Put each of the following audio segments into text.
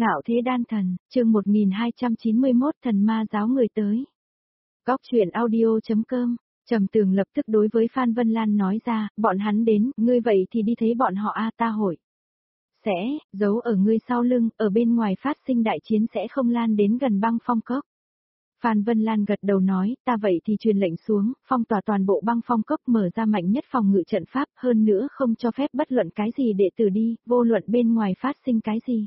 Ngạo thế đan thần, chương 1291 thần ma giáo người tới. Góc truyện audio.com, Trầm Tường lập tức đối với Phan Vân Lan nói ra, bọn hắn đến, ngươi vậy thì đi thấy bọn họ a ta hội. Sẽ, giấu ở ngươi sau lưng, ở bên ngoài phát sinh đại chiến sẽ không lan đến gần băng phong cốc. Phan Vân Lan gật đầu nói, ta vậy thì truyền lệnh xuống, phong tỏa toàn bộ băng phong cốc mở ra mạnh nhất phòng ngự trận pháp, hơn nữa không cho phép bất luận cái gì đệ tử đi, vô luận bên ngoài phát sinh cái gì.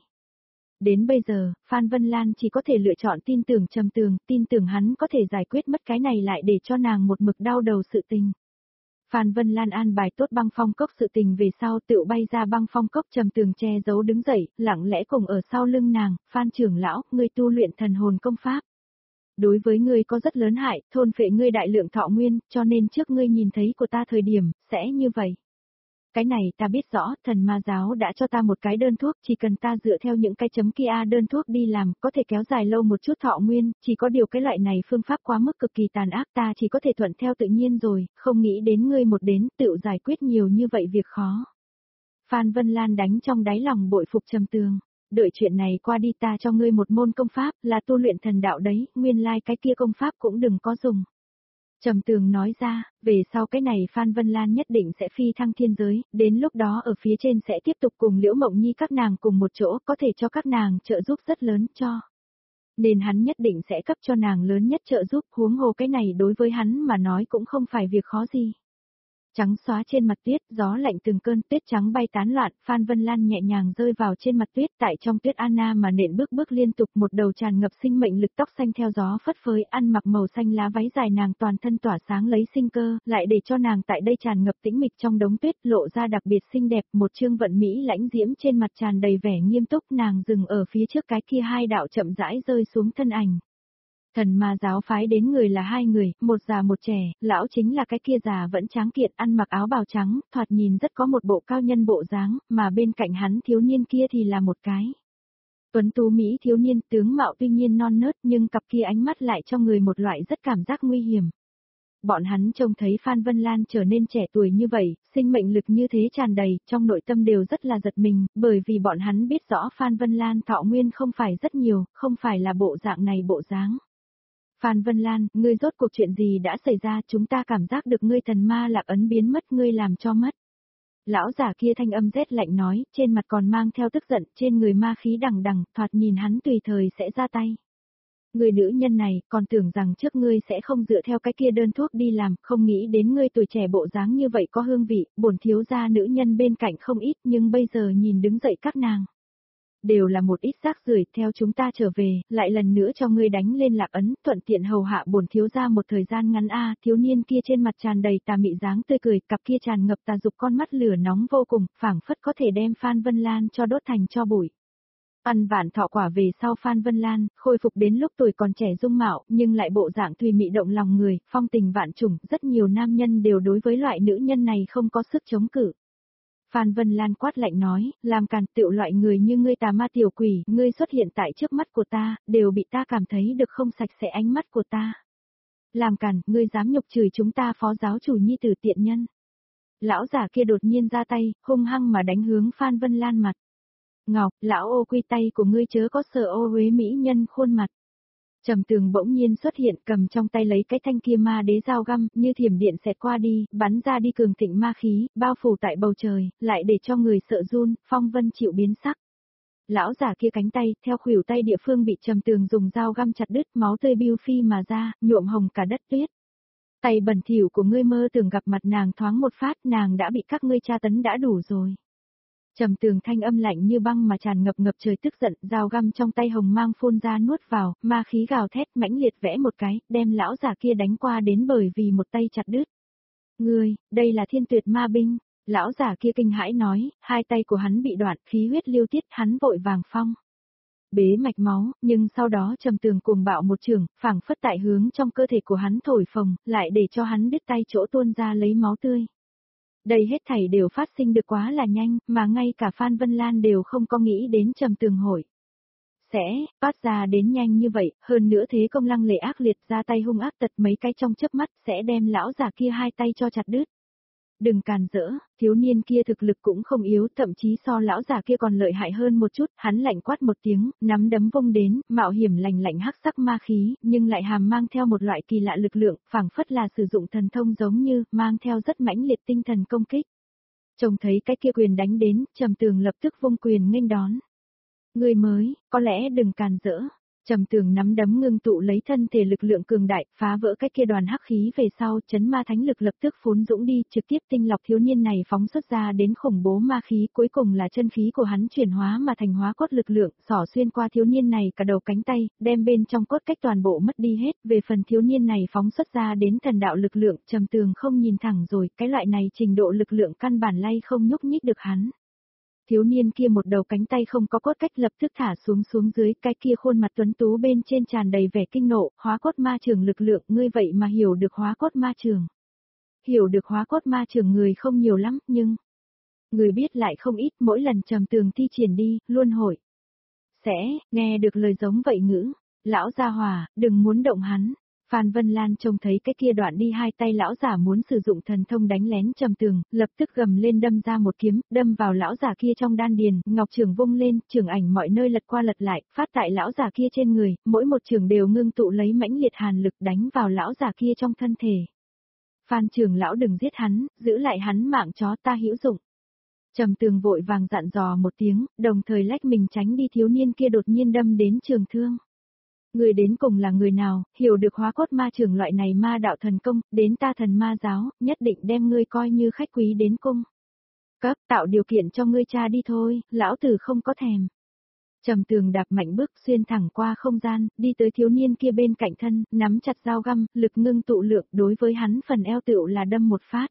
Đến bây giờ, Phan Vân Lan chỉ có thể lựa chọn tin tưởng Trầm Tường, tin tưởng hắn có thể giải quyết mất cái này lại để cho nàng một mực đau đầu sự tình. Phan Vân Lan an bài tốt băng phong cốc sự tình về sau tựu bay ra băng phong cốc. Trầm Tường che giấu đứng dậy, lặng lẽ cùng ở sau lưng nàng, Phan trưởng lão, ngươi tu luyện thần hồn công pháp. Đối với ngươi có rất lớn hại, thôn phệ ngươi đại lượng thọ nguyên, cho nên trước ngươi nhìn thấy của ta thời điểm, sẽ như vậy. Cái này ta biết rõ, thần ma giáo đã cho ta một cái đơn thuốc, chỉ cần ta dựa theo những cái chấm kia đơn thuốc đi làm, có thể kéo dài lâu một chút thọ nguyên, chỉ có điều cái loại này phương pháp quá mức cực kỳ tàn ác, ta chỉ có thể thuận theo tự nhiên rồi, không nghĩ đến ngươi một đến, tự giải quyết nhiều như vậy việc khó. Phan Vân Lan đánh trong đáy lòng bội phục Trầm Tường, đợi chuyện này qua đi ta cho ngươi một môn công pháp, là tu luyện thần đạo đấy, nguyên lai cái kia công pháp cũng đừng có dùng. Trầm Tường nói ra, về sau cái này Phan Vân Lan nhất định sẽ phi thăng thiên giới, đến lúc đó ở phía trên sẽ tiếp tục cùng Liễu Mộng Nhi các nàng cùng một chỗ, có thể cho các nàng trợ giúp rất lớn cho. Nên hắn nhất định sẽ cấp cho nàng lớn nhất trợ giúp, huống hồ cái này đối với hắn mà nói cũng không phải việc khó gì. Trắng xóa trên mặt tuyết, gió lạnh từng cơn tuyết trắng bay tán loạn, Phan Vân Lan nhẹ nhàng rơi vào trên mặt tuyết, tại trong tuyết Anna mà nện bước bước liên tục, một đầu tràn ngập sinh mệnh lực tóc xanh theo gió phất phới, ăn mặc màu xanh lá váy dài nàng toàn thân tỏa sáng lấy sinh cơ, lại để cho nàng tại đây tràn ngập tĩnh mịch trong đống tuyết, lộ ra đặc biệt xinh đẹp, một trương vận mỹ lãnh diễm trên mặt tràn đầy vẻ nghiêm túc, nàng dừng ở phía trước cái kia hai đạo chậm rãi rơi xuống thân ảnh. Thần ma giáo phái đến người là hai người, một già một trẻ, lão chính là cái kia già vẫn tráng kiện, ăn mặc áo bào trắng, thoạt nhìn rất có một bộ cao nhân bộ dáng, mà bên cạnh hắn thiếu niên kia thì là một cái tuấn tú mỹ thiếu niên, tướng mạo tuy nhiên non nớt nhưng cặp kia ánh mắt lại cho người một loại rất cảm giác nguy hiểm. Bọn hắn trông thấy Phan Vân Lan trở nên trẻ tuổi như vậy, sinh mệnh lực như thế tràn đầy, trong nội tâm đều rất là giật mình, bởi vì bọn hắn biết rõ Phan Vân Lan thọ nguyên không phải rất nhiều, không phải là bộ dạng này bộ dáng. Phan Vân Lan, ngươi rốt cuộc chuyện gì đã xảy ra, chúng ta cảm giác được ngươi thần ma lạc ấn biến mất, ngươi làm cho mất. Lão giả kia thanh âm rét lạnh nói, trên mặt còn mang theo tức giận, trên người ma khí đằng đằng, thoạt nhìn hắn tùy thời sẽ ra tay. Người nữ nhân này, còn tưởng rằng trước ngươi sẽ không dựa theo cái kia đơn thuốc đi làm, không nghĩ đến ngươi tuổi trẻ bộ dáng như vậy có hương vị, bổn thiếu gia nữ nhân bên cạnh không ít, nhưng bây giờ nhìn đứng dậy các nàng. Đều là một ít rác rưởi, theo chúng ta trở về, lại lần nữa cho ngươi đánh lên lạc ấn, thuận tiện hầu hạ bổn thiếu gia một thời gian ngắn thiếu niên kia trên mặt tràn đầy tà mị dáng tươi cười, cặp kia tràn ngập tà dục con mắt lửa nóng vô cùng, phảng phất có thể đem Phan Vân Lan cho đốt thành tro bụi. Ăn vạn thọ quả về sau Phan Vân Lan, khôi phục đến lúc tuổi còn trẻ dung mạo, nhưng lại bộ dạng tùy mị động lòng người, phong tình vạn trùng, rất nhiều nam nhân đều đối với loại nữ nhân này không có sức chống cự. Phan Vân Lan quát lạnh nói, làm càn tựu loại người như ngươi tà ma tiểu quỷ, ngươi xuất hiện tại trước mắt của ta, đều bị ta cảm thấy được không sạch sẽ ánh mắt của ta. Làm càn, ngươi dám nhục chửi chúng ta phó giáo chủ nhi tử tiện nhân. Lão giả kia đột nhiên ra tay, hung hăng mà đánh hướng Phan Vân Lan mặt. Ngọc, lão ô quy tay của ngươi chớ có sợ ô uế mỹ nhân khuôn mặt. Trầm Tường bỗng nhiên xuất hiện, cầm trong tay lấy cái thanh kia ma đế dao găm, như thiểm điện xẹt qua đi, bắn ra đi cường thịnh ma khí, bao phủ tại bầu trời, lại để cho người sợ run, phong vân chịu biến sắc. Lão giả kia cánh tay, theo khuỷu tay địa phương bị Trầm Tường dùng dao găm chặt đứt, máu tươi biêu phi mà ra, nhuộm hồng cả đất tuyết. Tay bẩn thỉu của ngươi mơ tưởng gặp mặt nàng thoáng một phát, nàng đã bị các ngươi tra tấn đã đủ rồi. Trầm Tường thanh âm lạnh như băng mà tràn ngập ngập trời tức giận, dao găm trong tay hồng mang phun ra nuốt vào, ma khí gào thét mãnh liệt vẽ một cái, đem lão giả kia đánh qua đến bởi vì một tay chặt đứt. Ngươi, đây là thiên tuyệt ma binh, lão giả kia kinh hãi nói, hai tay của hắn bị đoạn, khí huyết lưu tiết, hắn vội vàng phong. Bế mạch máu, nhưng sau đó Trầm Tường cuồng bạo một trường, phảng phất tại hướng trong cơ thể của hắn thổi phồng, lại để cho hắn đứt tay chỗ tuôn ra lấy máu tươi. Đây hết thảy đều phát sinh được quá là nhanh, mà ngay cả Phan Vân Lan đều không có nghĩ đến Trầm Tường hội sẽ phát ra đến nhanh như vậy, hơn nữa thế công lăng lệ ác liệt ra tay hung ác tật mấy cái trong chớp mắt sẽ đem lão giả kia hai tay cho chặt đứt. Đừng càn rỡ, thiếu niên kia thực lực cũng không yếu, thậm chí so lão già kia còn lợi hại hơn một chút, hắn lạnh quát một tiếng, nắm đấm vung đến, mạo hiểm lạnh lạnh hắc sắc ma khí, nhưng lại hàm mang theo một loại kỳ lạ lực lượng, phảng phất là sử dụng thần thông giống như, mang theo rất mãnh liệt tinh thần công kích. Trông thấy cái kia quyền đánh đến, Trầm Tường lập tức vung quyền nghênh đón. Người mới, có lẽ đừng càn rỡ. Trầm Tường nắm đấm ngưng tụ lấy thân thể lực lượng cường đại, phá vỡ cái kia đoàn hắc khí về sau, chấn ma thánh lực lập tức phún dũng đi, trực tiếp tinh lọc thiếu niên này phóng xuất ra đến khủng bố ma khí, cuối cùng là chân khí của hắn chuyển hóa mà thành hóa cốt lực lượng, xỏ xuyên qua thiếu niên này cả đầu cánh tay, đem bên trong cốt cách toàn bộ mất đi hết, về phần thiếu niên này phóng xuất ra đến thần đạo lực lượng, Trầm Tường không nhìn thẳng rồi, cái loại này trình độ lực lượng căn bản lay không nhúc nhích được hắn. Thiếu niên kia một đầu cánh tay không có cốt cách lập tức thả xuống dưới, cái kia khuôn mặt tuấn tú bên trên tràn đầy vẻ kinh nộ, hóa cốt ma trường lực lượng, ngươi vậy mà hiểu được hóa cốt ma trường. Hiểu được hóa cốt ma trường người không nhiều lắm, nhưng người biết lại không ít, mỗi lần Trầm Tường thi triển đi, luôn hội. Sẽ, nghe được lời giống vậy ngữ, lão gia hòa, đừng muốn động hắn. Phan Vân Lan trông thấy cái kia đoạn đi hai tay lão giả muốn sử dụng thần thông đánh lén Trầm Tường, lập tức gầm lên đâm ra một kiếm, đâm vào lão giả kia trong đan điền, ngọc trường vung lên, trường ảnh mọi nơi lật qua lật lại, phát tại lão giả kia trên người, mỗi một trường đều ngưng tụ lấy mãnh liệt hàn lực đánh vào lão giả kia trong thân thể. Phan trưởng lão đừng giết hắn, giữ lại hắn mạng chó ta hữu dụng. Trầm Tường vội vàng dặn dò một tiếng, đồng thời lách mình tránh đi thiếu niên kia đột nhiên đâm đến trường thương. Người đến cùng là người nào, hiểu được hóa cốt ma trường loại này ma đạo thần công, đến ta thần ma giáo, nhất định đem ngươi coi như khách quý đến cung. Cấp tạo điều kiện cho ngươi cha đi thôi, lão tử không có thèm. Trầm Tường đạp mạnh bước xuyên thẳng qua không gian, đi tới thiếu niên kia bên cạnh thân, nắm chặt dao găm, lực ngưng tụ lượng đối với hắn phần eo tựu là đâm một phát.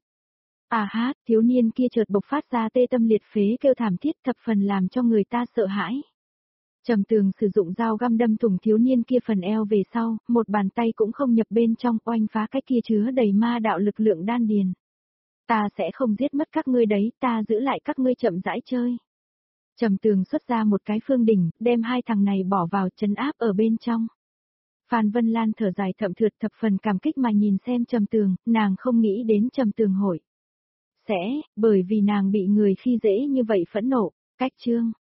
À hát, thiếu niên kia chợt bộc phát ra tê tâm liệt phế kêu thảm thiết thập phần làm cho người ta sợ hãi. Trầm Tường sử dụng dao găm đâm thủng thiếu niên kia phần eo về sau, một bàn tay cũng không nhập bên trong oanh phá cái kia chứa đầy ma đạo lực lượng đan điền. Ta sẽ không giết mất các ngươi đấy, ta giữ lại các ngươi chậm rãi chơi. Trầm Tường xuất ra một cái phương đỉnh, đem hai thằng này bỏ vào trấn áp ở bên trong. Phan Vân Lan thở dài thậm thượt thập phần cảm kích mà nhìn xem Trầm Tường, nàng không nghĩ đến Trầm Tường hội. Sẽ, bởi vì nàng bị người khi dễ như vậy phẫn nộ, cách chương.